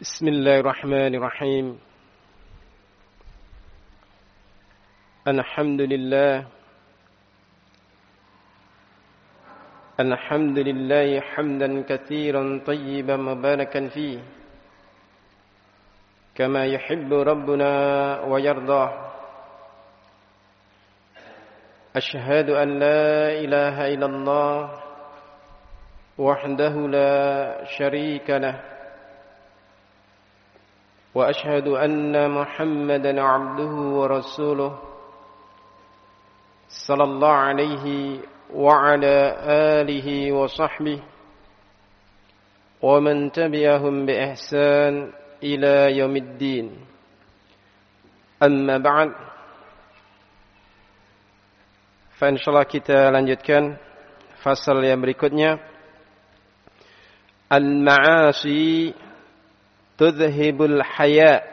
بسم الله الرحمن الرحيم الحمد لله حمدا كثيرا طيبا مباركا فيه كما يحب ربنا ويرضى أشهد أن لا إله إلا الله وحده لا شريك له وأشهد أن محمدا عبده ورسوله صلى الله عليه وعلى آله وصحبه ومن تبعهم بإحسان إلى يوم الدين أما بعد فإنشاءالله kita lanjutkan fasal yang berikutnya al-ma'asi tudhibul haya.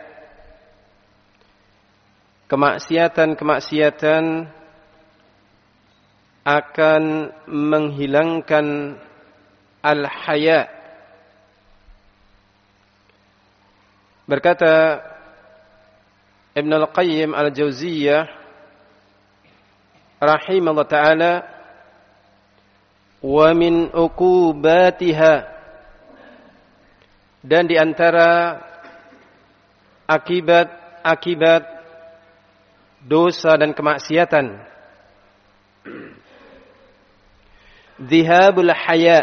Kemaksiatan akan menghilangkan al-haya. Berkata Ibn al-Qayyim al-Jauziyah rahimahullah ta'ala, wa min uqubatiha, dan di antara akibat dosa dan kemaksiatan, dhihabul haya,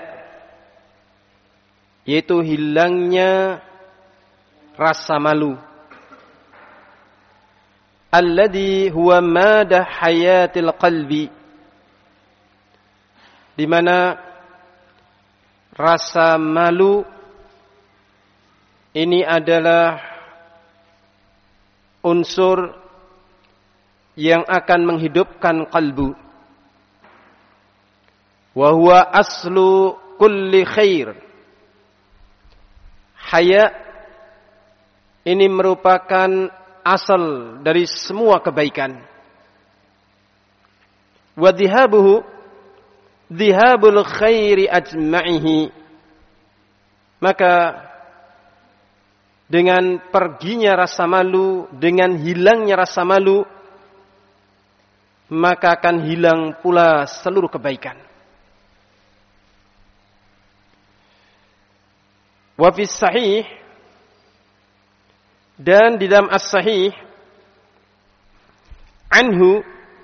yaitu hilangnya rasa malu, alladhi huwa madah hayatil qalbi, di mana rasa malu ini adalah unsur yang akan menghidupkan kalbu. Wa huwa aslu kulli khair. Haya ini merupakan asal dari semua kebaikan. Wa dhihabuhu dhihabul khairi ajma'ihi. Maka dengan perginya rasa malu, dengan hilangnya rasa malu, maka akan hilang pula seluruh kebaikan. Wa fis sahih, dan di dalam as-sahih, anhu,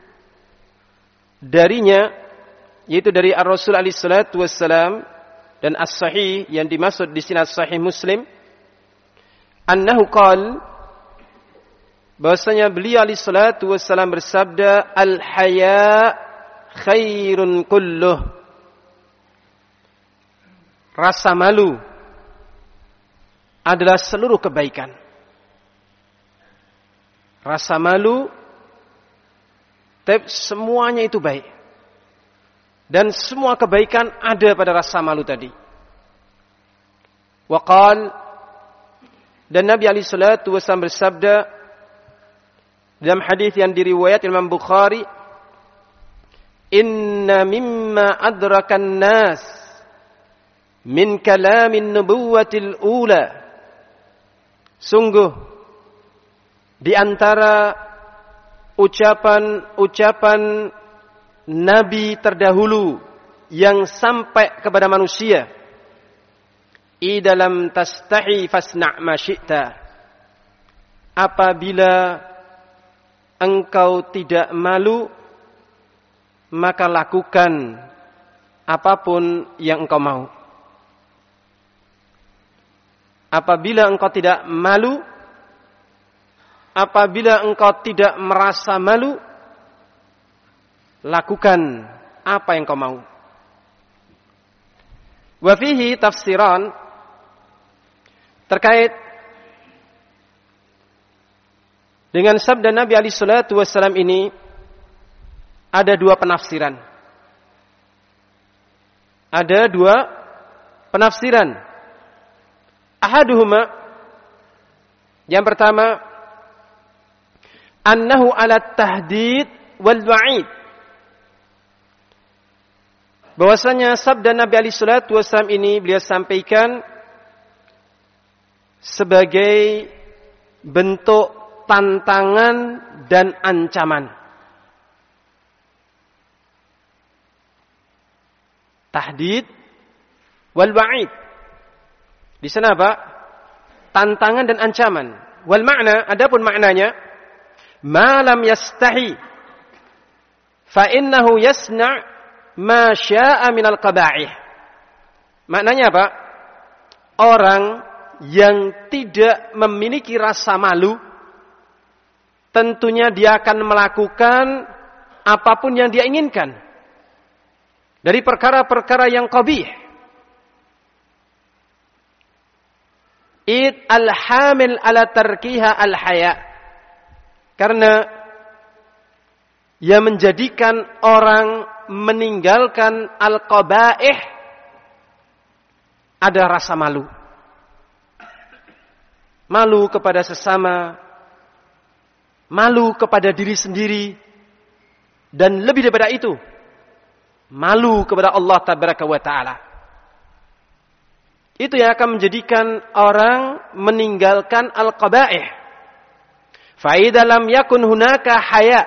darinya, yaitu dari Ar-Rasul alaihi salatu wassalam, dan as-sahih yang dimaksud di sini as-sahih Muslim, annahu qal, bahwasanya beliau alaihi salatu wassalam bersabda, al-haya khairun kulluh. Rasa malu adalah seluruh kebaikan. Rasa malu, semuanya itu baik. Dan semua kebaikan ada pada rasa malu tadi. Wa qal, dan Nabi alaihi salatu wasallam bersabda dalam hadis yang diriwayatkan Imam Bukhari, inna mimma adrakan nas min kalamin nubuwatil ula, sungguh di antara ucapan nabi terdahulu yang sampai kepada manusia, dalam tastahi fasna' ma syi'ta, apabila engkau tidak malu maka lakukan apapun yang engkau mau. Apabila engkau tidak malu, apabila engkau tidak merasa malu, lakukan apa yang engkau mau. Wa fihi tafsiran, terkait dengan sabda Nabi alaihi salatu wassalam ini ada dua penafsiran. Ada dua penafsiran. Ahaduhuma, yang pertama, annahu ala tahdid wal wa'id, bahwasanya sabda Nabi alaihi salatu wassalam ini beliau sampaikan sebagai bentuk tantangan dan ancaman. Tahdid wal wa'id. Di sana apa? Tantangan dan ancaman. Wal makna, adapun maknanya, ma lam yastahi fa innahu yasna' ma syaa minal qaba'ih. Maknanya apa? Orang yang tidak memiliki rasa malu, tentunya dia akan melakukan apapun yang dia inginkan dari perkara-perkara yang qabih. Id al-hamil ala tarkiha al-haya. Karena yang menjadikan orang meninggalkan al-qaba'ih ada rasa malu. Malu kepada sesama, malu kepada diri sendiri, dan lebih daripada itu, malu kepada Allah Tabaraka wa Ta'ala. Itu yang akan menjadikan orang meninggalkan al-qaba'ih. Fa idza lam yakun hunaka haya,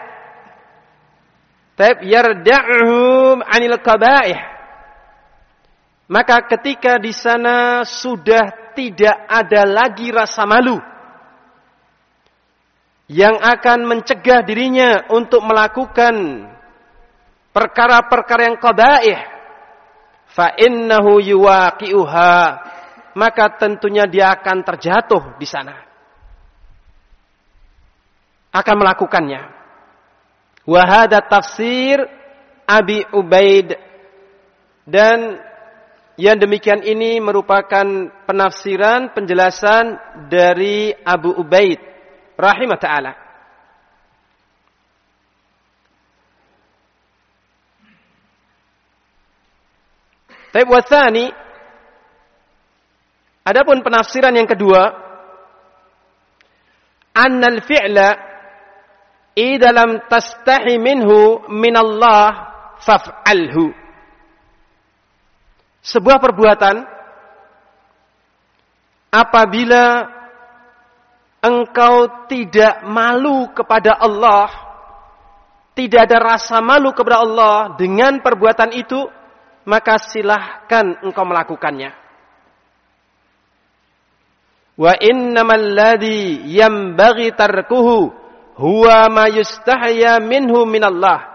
yarda'uhum 'anil qaba'ih. Maka ketika di sana sudah tidak ada lagi rasa malu yang akan mencegah dirinya untuk melakukan perkara-perkara yang qaba'ih, fa innahu yuwaqi'uha, maka tentunya dia akan terjatuh di sana, akan melakukannya. Wa hadha tafsir Abi Ubaid, dan yang demikian ini merupakan penafsiran, penjelasan dari Abu Ubaid rahimah ta'ala. Taib wathani, adapun penafsiran yang kedua, annal fi'la idza lam tastahi minhu minallah faf'alhu. Sebuah perbuatan apabila engkau tidak malu kepada Allah, tidak ada rasa malu kepada Allah dengan perbuatan itu, maka silahkan engkau melakukannya. Wa innamal ladzi yanbaghi tarkuhu huwa ma yustahya minhu minallah.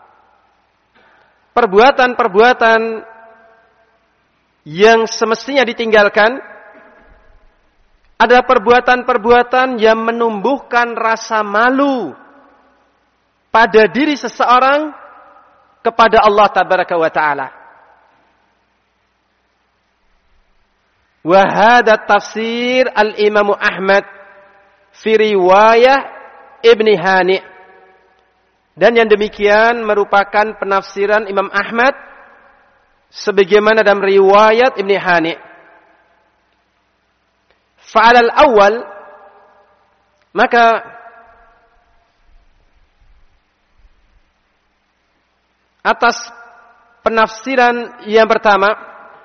Perbuatan-perbuatan yang semestinya ditinggalkan adalah perbuatan-perbuatan yang menumbuhkan rasa malu pada diri seseorang kepada Allah Tabaraka wa Ta'ala. Wa hadha tafsir al-Imam Ahmad fi riwayah Ibni Hani. Dan yang demikian merupakan penafsiran Imam Ahmad sebagaimana dalam riwayat Ibni Hani. Fa'alal awal, maka atas penafsiran yang pertama,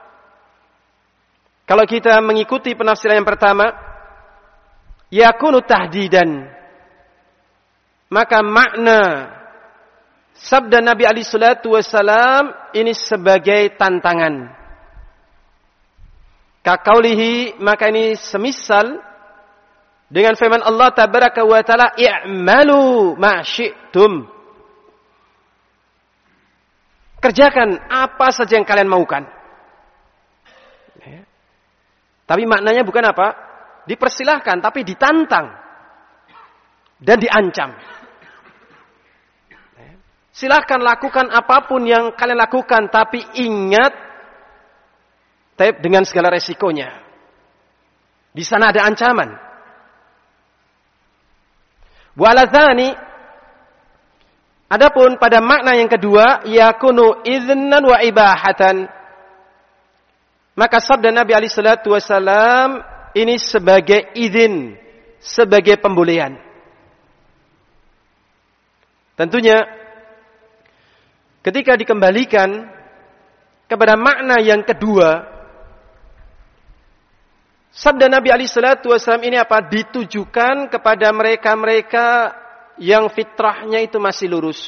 kalau kita mengikuti penafsiran yang pertama, yakunu tahdidan, maka makna sabda Nabi alaihi salatu wassalam ini sebagai tantangan. Kaqaulihi, maka ini semisal dengan firman Allah Tabaraka wa Ta'ala, i'malu ma syi'tum. Kerjakan apa saja yang kalian maukan. Tapi maknanya bukan apa? Dipersilahkan, tapi ditantang dan diancam. Silahkan lakukan apapun yang kalian lakukan, tapi ingat, dengan segala resikonya. Di sana ada ancaman. Waladhani, adapun pada makna yang kedua, yakunu idznan wa ibahatan. Maka sabda Nabi alaihi salatu wasallam ini sebagai izin, sebagai pembolehan. Tentunya ketika dikembalikan kepada makna yang kedua, Sabda Nabi alaihi salatu wasallam ini apa? Ditujukan kepada mereka-mereka yang fitrahnya itu masih lurus.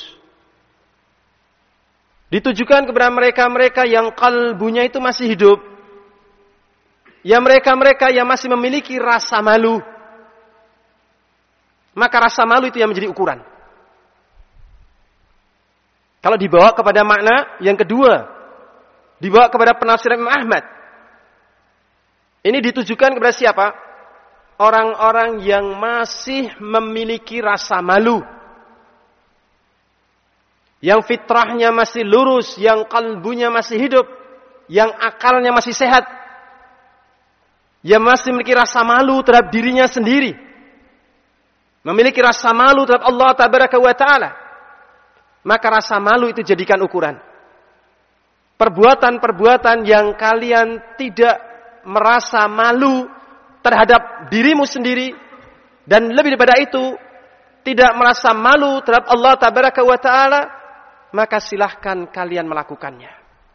Ditujukan kepada mereka-mereka yang kalbunya itu masih hidup. Ya mereka-mereka yang masih memiliki rasa malu. Maka rasa malu itu yang menjadi ukuran. Kalau dibawa kepada makna yang kedua, dibawa kepada penafsiran Imam Ahmad. Ini ditujukan kepada siapa? Orang-orang yang masih memiliki rasa malu. Yang fitrahnya masih lurus, yang kalbunya masih hidup, yang akalnya masih sehat. Yang masih memiliki rasa malu terhadap dirinya sendiri. Memiliki rasa malu terhadap Allah Tabaraka wa Ta'ala. Maka rasa malu itu jadikan ukuran. Perbuatan-perbuatan yang kalian tidak merasa malu terhadap dirimu sendiri, dan lebih daripada itu tidak merasa malu terhadap Allah Tabaraka wa Ta'ala, maka silahkan kalian melakukannya.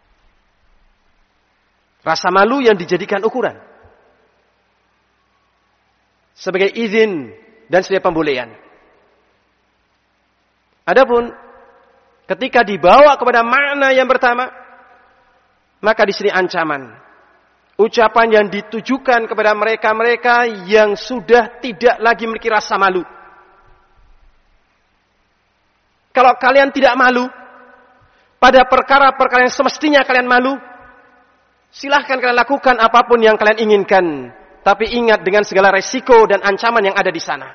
Rasa malu yang dijadikan ukuran sebagai izin dan sebagai pembolehan. Adapun ketika dibawa kepada makna yang pertama, maka di sini ancaman. Ucapan yang ditujukan kepada mereka-mereka yang sudah tidak lagi memiliki rasa malu. Kalau kalian tidak malu pada perkara-perkara yang semestinya kalian malu, silahkan kalian lakukan apapun yang kalian inginkan. Tapi ingat dengan segala resiko dan ancaman yang ada di sana.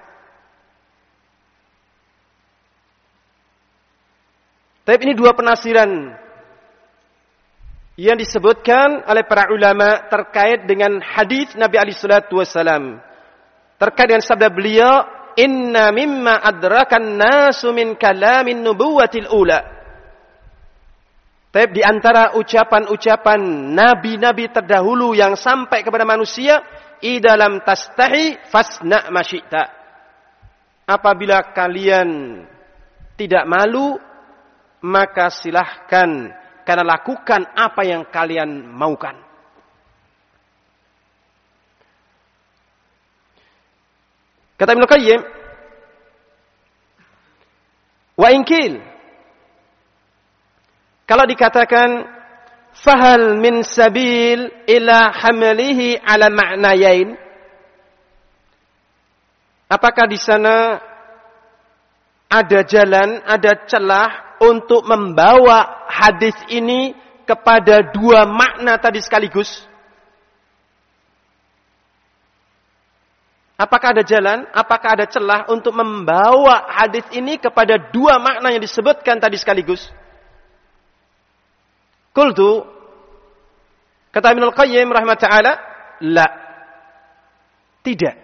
Tapi ini dua penafsiran yang disebutkan oleh para ulama terkait dengan hadis Nabi alaihi salatu wasallam. Terkait dengan sabda beliau, "Inna mimma adrakan nasu min kalamin nubuwatil ula." Tapi di antara ucapan-ucapan nabi-nabi terdahulu yang sampai kepada manusia, "Idalam tastahi fasna ma syi'ta." Apabila kalian tidak malu, maka silahkan karena lakukan apa yang kalian maukan. Kata Ibnu Qayyim, wa inkil, kalau dikatakan fahal min sabil ila hamlihi ala ma'nayain, apakah di sana ada jalan, ada celah untuk membawa hadis ini kepada dua makna tadi sekaligus? Apakah ada jalan, apakah ada celah untuk membawa hadis ini kepada dua makna yang disebutkan tadi sekaligus? Qultu, kata Ibnu Qayyim rahimahullah ta'ala, la. Tidak.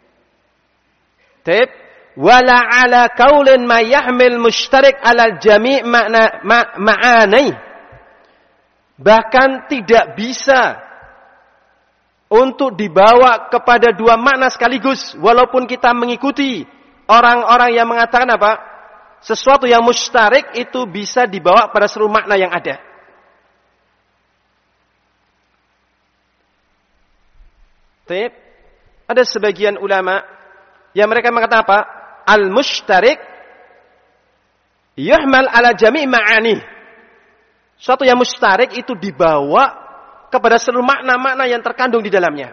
Taip, wala ala qaulin ma yahmil mushtarik ala jami' ma'ani. Bahkan tidak bisa untuk dibawa kepada dua makna sekaligus, walaupun kita mengikuti orang-orang yang mengatakan apa? Sesuatu yang mushtarik itu bisa dibawa pada seluruh makna yang ada. Taip, ada sebagian ulama yang mereka mengatakan apa? Al-mushtarik yuhmal ala jami' ma'ani. Suatu yang mushtarik itu dibawa kepada seluruh makna-makna yang terkandung di dalamnya.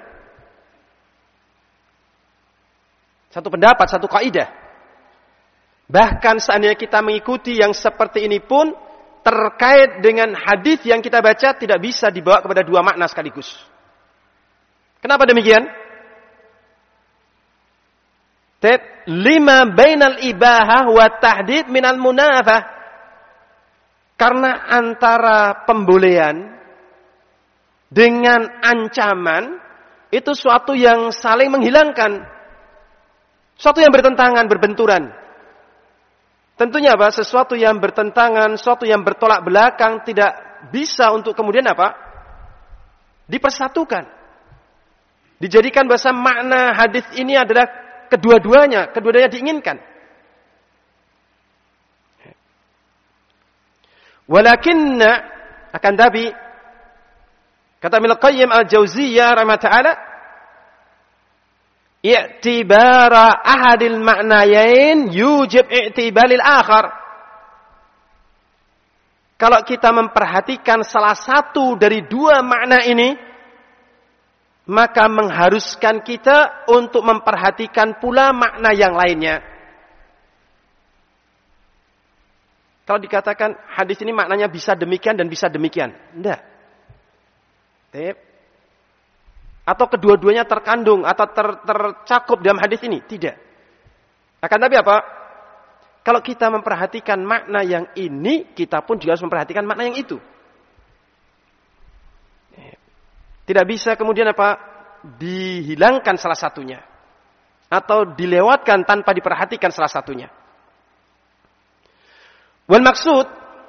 Satu pendapat, satu kaidah. Bahkan seandainya kita mengikuti yang seperti ini pun, terkait dengan hadis yang kita baca tidak bisa dibawa kepada dua makna sekaligus. Kenapa demikian? Lima bainal ibahah wa tahdid minal munafah. Karena antara pembolehan dengan ancaman itu suatu yang saling menghilangkan, suatu yang bertentangan, berbenturan. Tentunya apa? Sesuatu yang bertentangan, sesuatu yang bertolak belakang tidak bisa untuk kemudian apa? Dipersatukan. Dijadikan bahasa makna hadis ini adalah kedua-duanya diinginkan. Walakinna, akan tapi kata Ibnu Qayyim al-Jauziyah rahimahullah ta'ala, i'tibara ahadil ma'nayain yujib i'tibalil akhar. Kalau kita memperhatikan salah satu dari dua makna ini, maka mengharuskan kita untuk memperhatikan pula makna yang lainnya. Kalau dikatakan hadis ini maknanya bisa demikian dan bisa demikian, enggak. Atau kedua-duanya terkandung atau tercakup dalam hadis ini, tidak. Akan tapi apa? Kalau kita memperhatikan makna yang ini, kita pun juga harus memperhatikan makna yang itu. Tidak bisa kemudian apa? Dihilangkan salah satunya. Atau dilewatkan tanpa diperhatikan salah satunya. Wal maksud,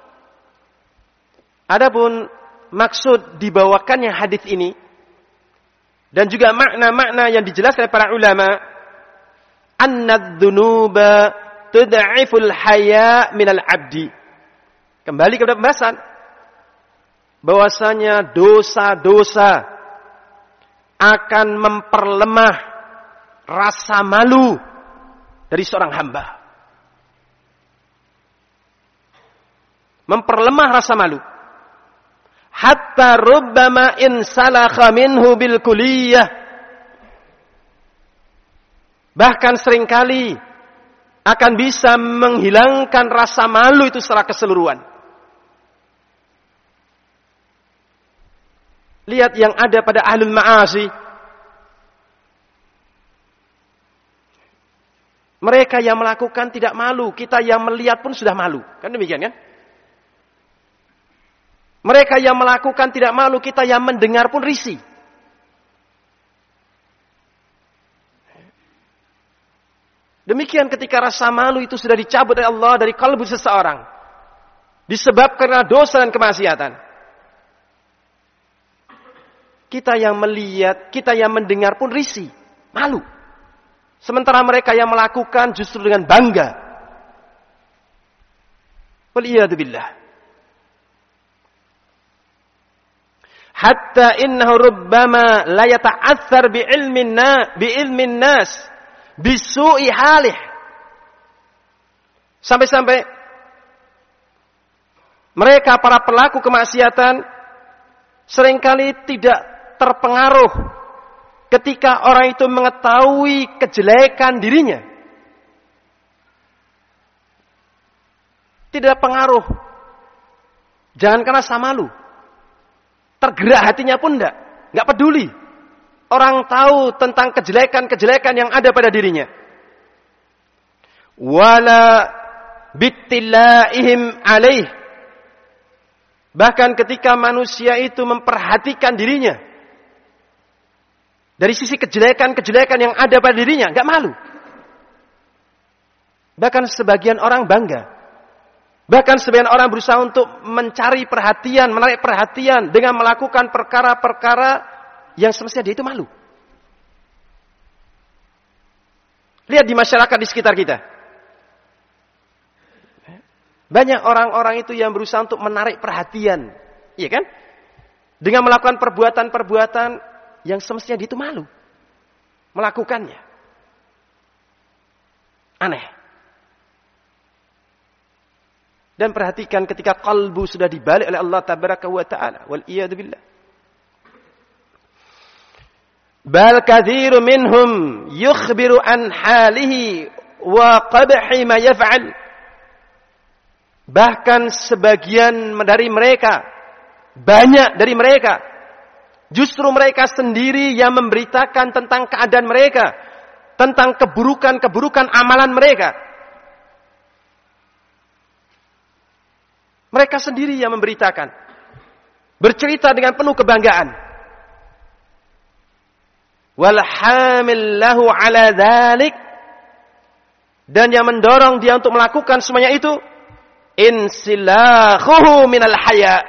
adapun maksud dibawakannya hadis ini, dan juga makna-makna yang dijelaskan oleh para ulama, annadz-dzunuba tud'iful haya minal abdi. Kembali kepada pembahasan bahwasanya dosa-dosa akan memperlemah rasa malu dari seorang hamba. Memperlemah rasa malu. Hatta rubbama in salakha minhu bil kulliyah. Bahkan seringkali akan bisa menghilangkan rasa malu itu secara keseluruhan. Lihat yang ada pada ahlul ma'asi. Mereka yang melakukan tidak malu, kita yang melihat pun sudah malu. Kan demikian kan? Mereka yang melakukan tidak malu, kita yang mendengar pun risih. Demikian ketika rasa malu itu sudah dicabut oleh Allah dari kalbu seseorang. Disebabkan karena dosa dan kemaksiatan. Kita yang melihat, kita yang mendengar pun risih, malu. Sementara mereka yang melakukan justru dengan bangga. Waliyadzubillah. Hatta innahu rubbama la yata'athar bi ilmin nas bisu'i halih. Sampai-sampai mereka para pelaku kemaksiatan seringkali tidak terpengaruh ketika orang itu mengetahui kejelekan dirinya. Tidak pengaruh. Jangan karena rasa malu. Tergerak hatinya pun enggak peduli. Orang tahu tentang kejelekan-kejelekan yang ada pada dirinya. Wala bittilaihim alaih. Bahkan ketika manusia itu memperhatikan dirinya dari sisi kejelekan-kejelekan yang ada pada dirinya, enggak malu. Bahkan sebagian orang bangga. Bahkan sebagian orang berusaha untuk mencari perhatian, menarik perhatian dengan melakukan perkara-perkara yang semestinya dia itu malu. Lihat di masyarakat di sekitar kita. Banyak orang-orang itu yang berusaha untuk menarik perhatian. Iya kan? Dengan melakukan perbuatan-perbuatan yang semestinya dia itu malu. Melakukannya. Aneh. Dan perhatikan ketika kalbu sudah dibalik oleh Allah tabaraka wa ta'ala. Wal'iyadu billah. Bal kathiru minhum yukhbiru an halihi wa qabhi ma yaf'al. Bahkan sebagian dari mereka, banyak dari mereka, justru mereka sendiri yang memberitakan tentang keadaan mereka, tentang keburukan-keburukan amalan mereka. Mereka sendiri yang memberitakan. Bercerita dengan penuh kebanggaan. Walhamil lahu ala dhalik. Dan yang mendorong dia untuk melakukan semuanya itu. Insilakhuhu minal haya.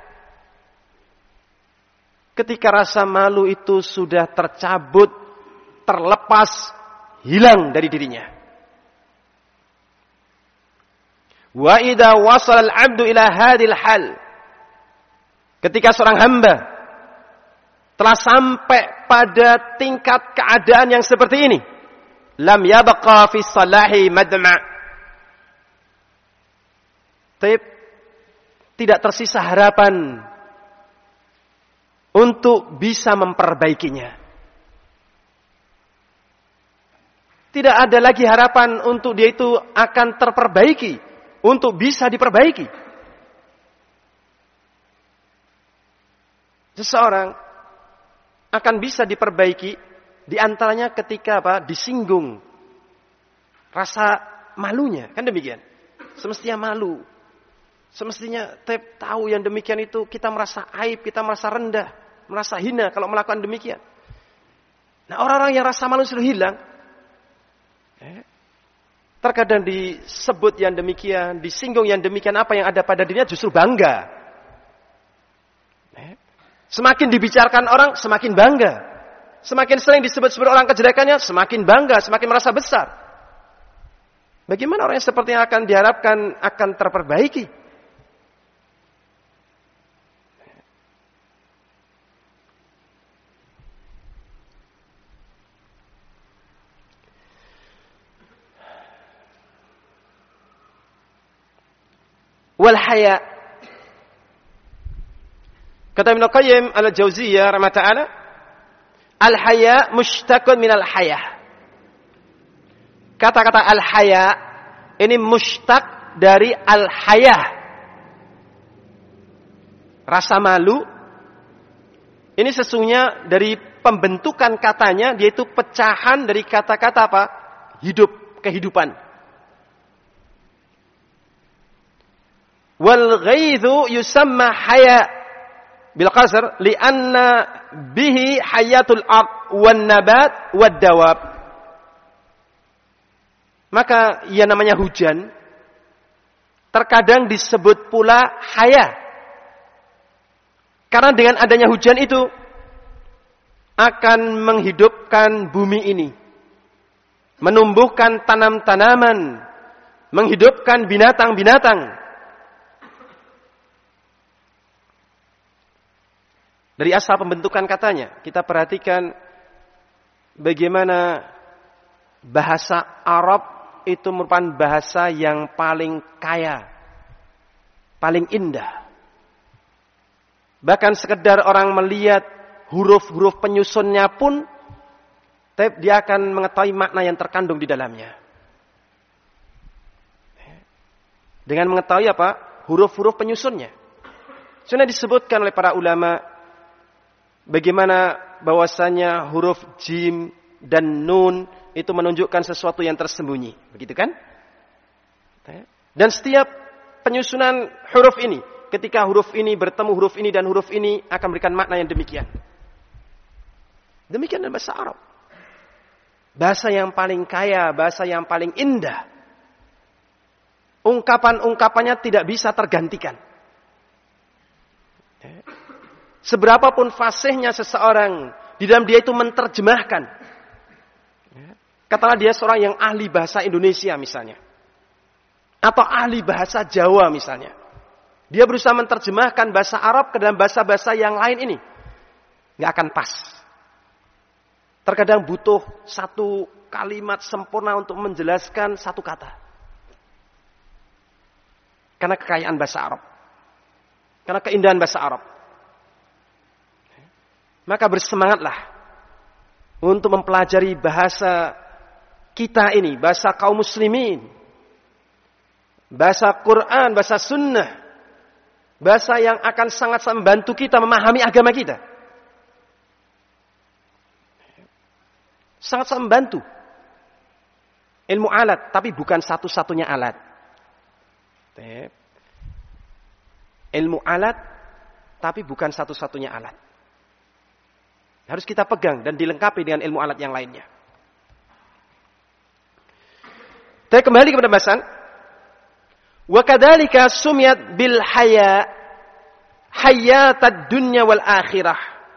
Ketika rasa malu itu sudah tercabut, terlepas, hilang dari dirinya. Wa idza wasala al-'abdu ila hadhil hal. Ketika seorang hamba telah sampai pada tingkat keadaan yang seperti ini, lam yabqa fi salahi madma'. Tidak tersisa harapan untuk bisa memperbaikinya. Tidak ada lagi harapan untuk dia itu akan terperbaiki, untuk bisa diperbaiki. Seseorang akan bisa diperbaiki di antaranya ketika disinggung rasa malunya, kan demikian. Semestinya malu. Semestinya tahu yang demikian itu kita merasa aib, kita merasa rendah, merasa hina kalau melakukan demikian. Nah, orang-orang yang rasa malu sudah hilang, terkadang disebut yang demikian, disinggung yang demikian, apa yang ada pada dirinya justru bangga. Semakin dibicarakan orang, semakin bangga. Semakin sering disebut-sebut orang kejelekannya, semakin bangga, semakin merasa besar. Bagaimana orang yang seperti yang akan diharapkan akan terperbaiki? Wal haya. Kata Ibnu Qayyim al-Jauziyah rahimahullah, al haya mushtaqun min al haya. Kata-kata al haya ini mushtaq dari al haya. Rasa malu ini sesungguhnya dari pembentukan katanya, yaitu pecahan dari kata-kata hidup, kehidupan. Wal ghaidhu yusamma haya bil qasr li'anna bihi hayatul ard wan nabat wad dawab. Maka yang namanya hujan terkadang disebut pula haya, karena dengan adanya hujan itu akan menghidupkan bumi ini, menumbuhkan tanam-tanaman, menghidupkan binatang-binatang. Dari asal pembentukan katanya, kita perhatikan bagaimana bahasa Arab itu merupakan bahasa yang paling kaya, paling indah. Bahkan sekedar orang melihat huruf-huruf penyusunnya pun, dia akan mengetahui makna yang terkandung di dalamnya. Dengan mengetahui huruf-huruf penyusunnya. Sudah disebutkan oleh para ulama bagaimana bahwasanya huruf jim dan nun itu menunjukkan sesuatu yang tersembunyi, begitu kan? Dan setiap penyusunan huruf ini, ketika huruf ini bertemu huruf ini dan huruf ini akan memberikan makna yang demikian. Demikian dalam bahasa Arab. Bahasa yang paling kaya, bahasa yang paling indah. Ungkapan-ungkapannya tidak bisa tergantikan. Seberapapun fasihnya seseorang di dalam dia itu menerjemahkan. Katakanlah dia seorang yang ahli bahasa Indonesia misalnya, atau ahli bahasa Jawa misalnya. Dia berusaha menerjemahkan bahasa Arab ke dalam bahasa-bahasa yang lain ini, nggak akan pas. Terkadang butuh satu kalimat sempurna untuk menjelaskan satu kata. Karena kekayaan bahasa Arab, karena keindahan bahasa Arab. Maka bersemangatlah untuk mempelajari bahasa kita ini, bahasa kaum muslimin, bahasa Quran, bahasa sunnah, bahasa yang akan sangat membantu kita memahami agama kita. Sangat membantu. Ilmu alat, tapi bukan satu-satunya alat. Ilmu alat, tapi bukan satu-satunya alat. Harus kita pegang dan dilengkapi dengan ilmu alat yang lainnya. Kita kembali kepada bahasan. Wa kadzalika sumiyat bil haya hayatad dunya wal akhirah.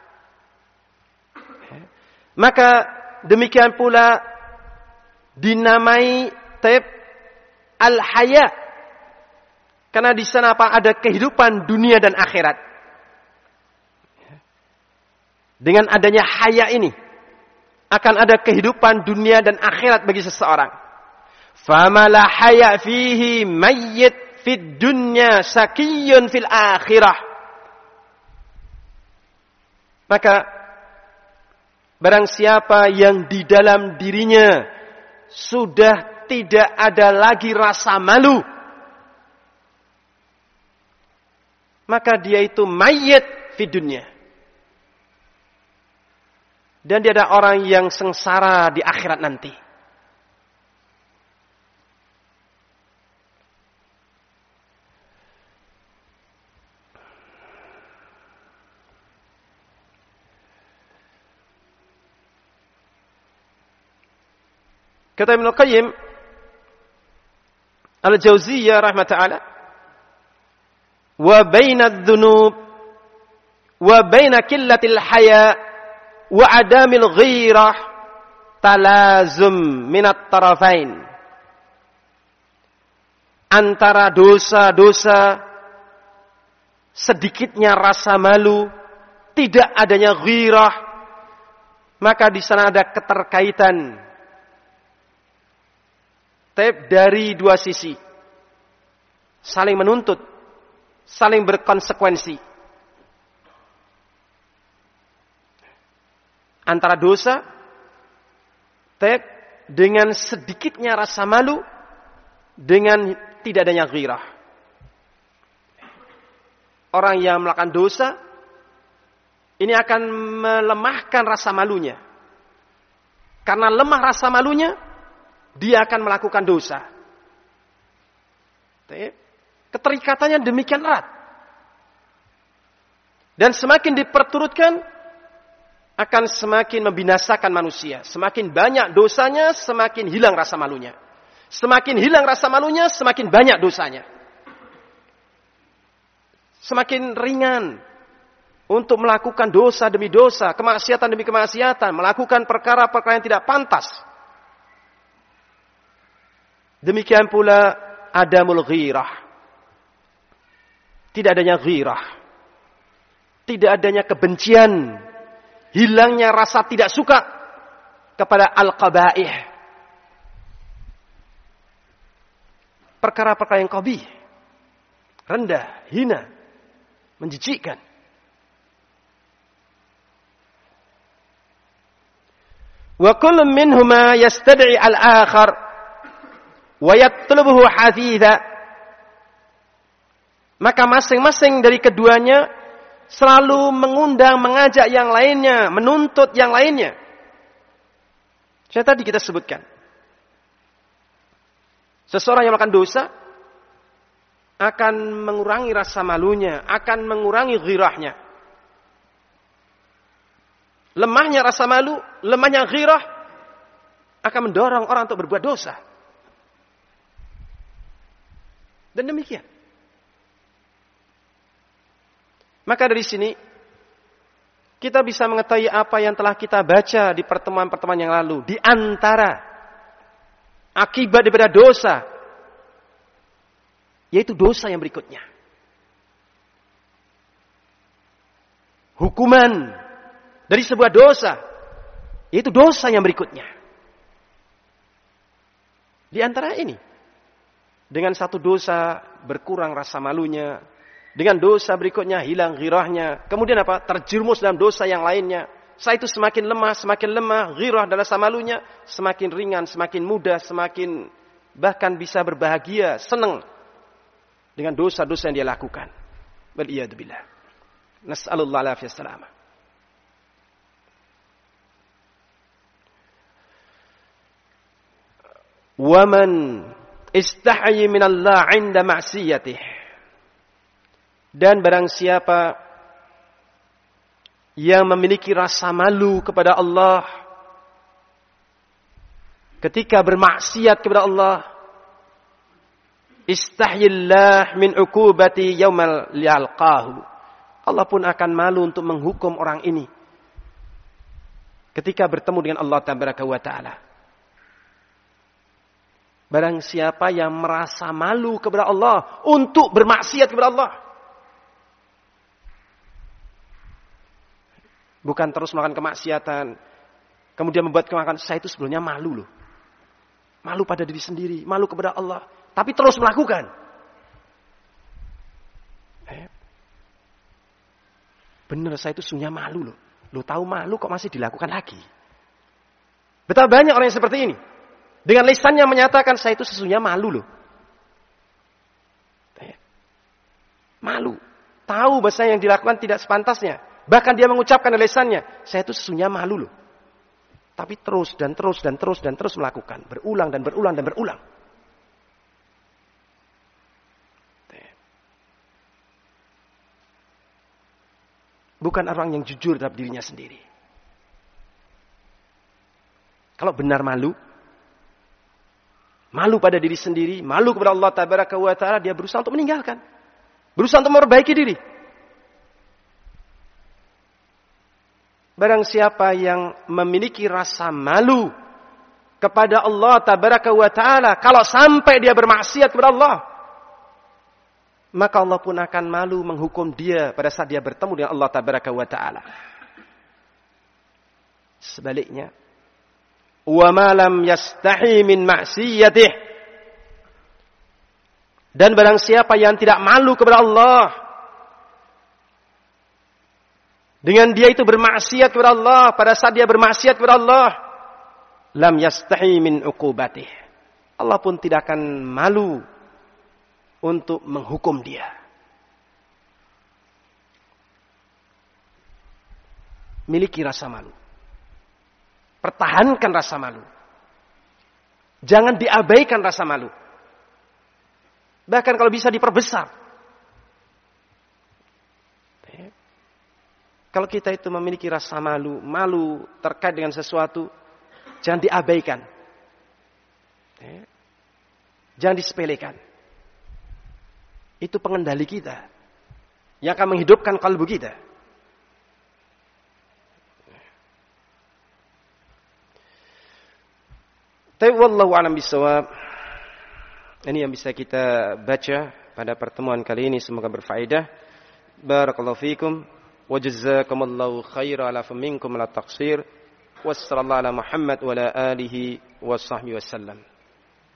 Maka demikian pula dinamai al haya, karena di sana ada kehidupan dunia dan akhirat. Dengan adanya haya ini akan ada kehidupan dunia dan akhirat bagi seseorang. Fama la haya fihi mayyit fid dunya sakiyyun fil akhirah. Maka barang siapa yang di dalam dirinya sudah tidak ada lagi rasa malu, maka dia itu mayyit fid dunya. Dan dia ada orang yang sengsara di akhirat nanti. Kata Ibnu Qayyim Al-Jauziyah rahmatullah, wa baina adh-dhunub wa baina qillatil haya wa adamil ghirah talazum minat tarafain. Antara dosa-dosa, sedikitnya rasa malu, tidak adanya ghirah, maka di sana ada keterkaitan dari dua sisi, saling menuntut, saling berkonsekuensi. Antara dosa, dengan sedikitnya rasa malu, dengan tidak adanya ghirah. Orang yang melakukan dosa, ini akan melemahkan rasa malunya. Karena lemah rasa malunya, dia akan melakukan dosa. Keterikatannya demikian erat. Dan semakin diperturutkan, akan semakin membinasakan manusia. Semakin banyak dosanya, semakin hilang rasa malunya. Semakin hilang rasa malunya, semakin banyak dosanya. Semakin ringan untuk melakukan dosa demi dosa, kemaksiatan demi kemaksiatan, melakukan perkara-perkara yang tidak pantas. Demikian pula adamul ghirah. Tidak adanya ghirah. Tidak adanya kebencian. Hilangnya rasa tidak suka kepada al-qabaih. Perkara-perkara yang qabih, rendah, hina, menjijikkan. Wa kullu minhuma yastad'i al-akhar wa yatlubuhu hafidha. Maka masing-masing dari keduanya selalu mengundang, mengajak yang lainnya, menuntut yang lainnya. Saya tadi kita sebutkan, seseorang yang melakukan dosa akan mengurangi rasa malunya, akan mengurangi ghirahnya. Lemahnya rasa malu, lemahnya ghirah akan mendorong orang untuk berbuat dosa. Dan demikian. Maka dari sini kita bisa mengetahui apa yang telah kita baca di pertemuan-pertemuan yang lalu. Di antara akibat daripada dosa, yaitu dosa yang berikutnya. Hukuman dari sebuah dosa, yaitu dosa yang berikutnya. Di antara ini, dengan satu dosa berkurang rasa malunya, dengan dosa berikutnya hilang ghirahnya, kemudian apa? Terjerumus dalam dosa yang lainnya. Setelah itu semakin lemah ghirah dan rasa malunya, semakin ringan, semakin mudah, semakin bahkan bisa berbahagia, senang dengan dosa-dosa yang dia lakukan. Waliyadzubillah. Nas'alullah alaihi wasallam. Waman istahyi minallah 'inda ma'siyatih. Dan barang siapa yang memiliki rasa malu kepada Allah ketika bermaksiat kepada Allah, istahyillah min uqubati yaumal yalqahu. Allah pun akan malu untuk menghukum orang ini ketika bertemu dengan Allah tabaraka wa taala. Barang siapa yang merasa malu kepada Allah untuk bermaksiat kepada Allah, Bukan terus melakukan kemaksiatan. Kemudian membuat kemakan, saya itu sebelumnya malu loh. Malu pada diri sendiri, malu kepada Allah. Tapi terus melakukan. Benar, saya itu sesungguhnya malu loh. Lo tahu malu kok masih dilakukan lagi. Betapa banyak orang yang seperti ini. Dengan lisannya menyatakan, saya itu sesungguhnya malu loh. Malu. Tahu bahasa yang dilakukan tidak sepantasnya. Bahkan dia mengucapkan dengan lisannya, saya itu sesungguhnya malu loh. Tapi terus dan terus dan terus dan terus melakukan. Berulang dan berulang dan berulang. Bukan orang yang jujur terhadap dirinya sendiri. Kalau benar malu pada diri sendiri, malu kepada Allah Tabaraka wa Ta'ala, dia berusaha untuk meninggalkan. Berusaha untuk memperbaiki diri. Barang siapa yang memiliki rasa malu kepada Allah Tabaraka wa Ta'ala, kalau sampai dia bermaksiat kepada Allah, maka Allah pun akan malu menghukum dia pada saat dia bertemu dengan Allah Tabaraka wa Ta'ala. Sebaliknya, wa ma lam yastahi min ma'siyatih, dan barang siapa yang tidak malu kepada Allah, dengan dia itu bermaksiat kepada Allah, pada saat dia bermaksiat kepada Allah, lam yastahi min uqubatih, Allah pun tidak akan malu untuk menghukum dia. Miliki rasa malu. Pertahankan rasa malu. Jangan diabaikan rasa malu. Bahkan kalau bisa diperbesar. Kalau kita itu memiliki rasa malu, malu terkait dengan sesuatu, jangan diabaikan. Jangan disepelekan. Itu pengendali kita yang akan menghidupkan kalbu kita. Tapi wallahu a'lam bishawab. Ini yang bisa kita baca pada pertemuan kali ini, semoga berfaedah. Barakallahu fikum wa jazakumullahu khairan ala faminkum la taqsir. Wassallallahu ala Muhammad wa ala alihi wa sahbihi wasallam.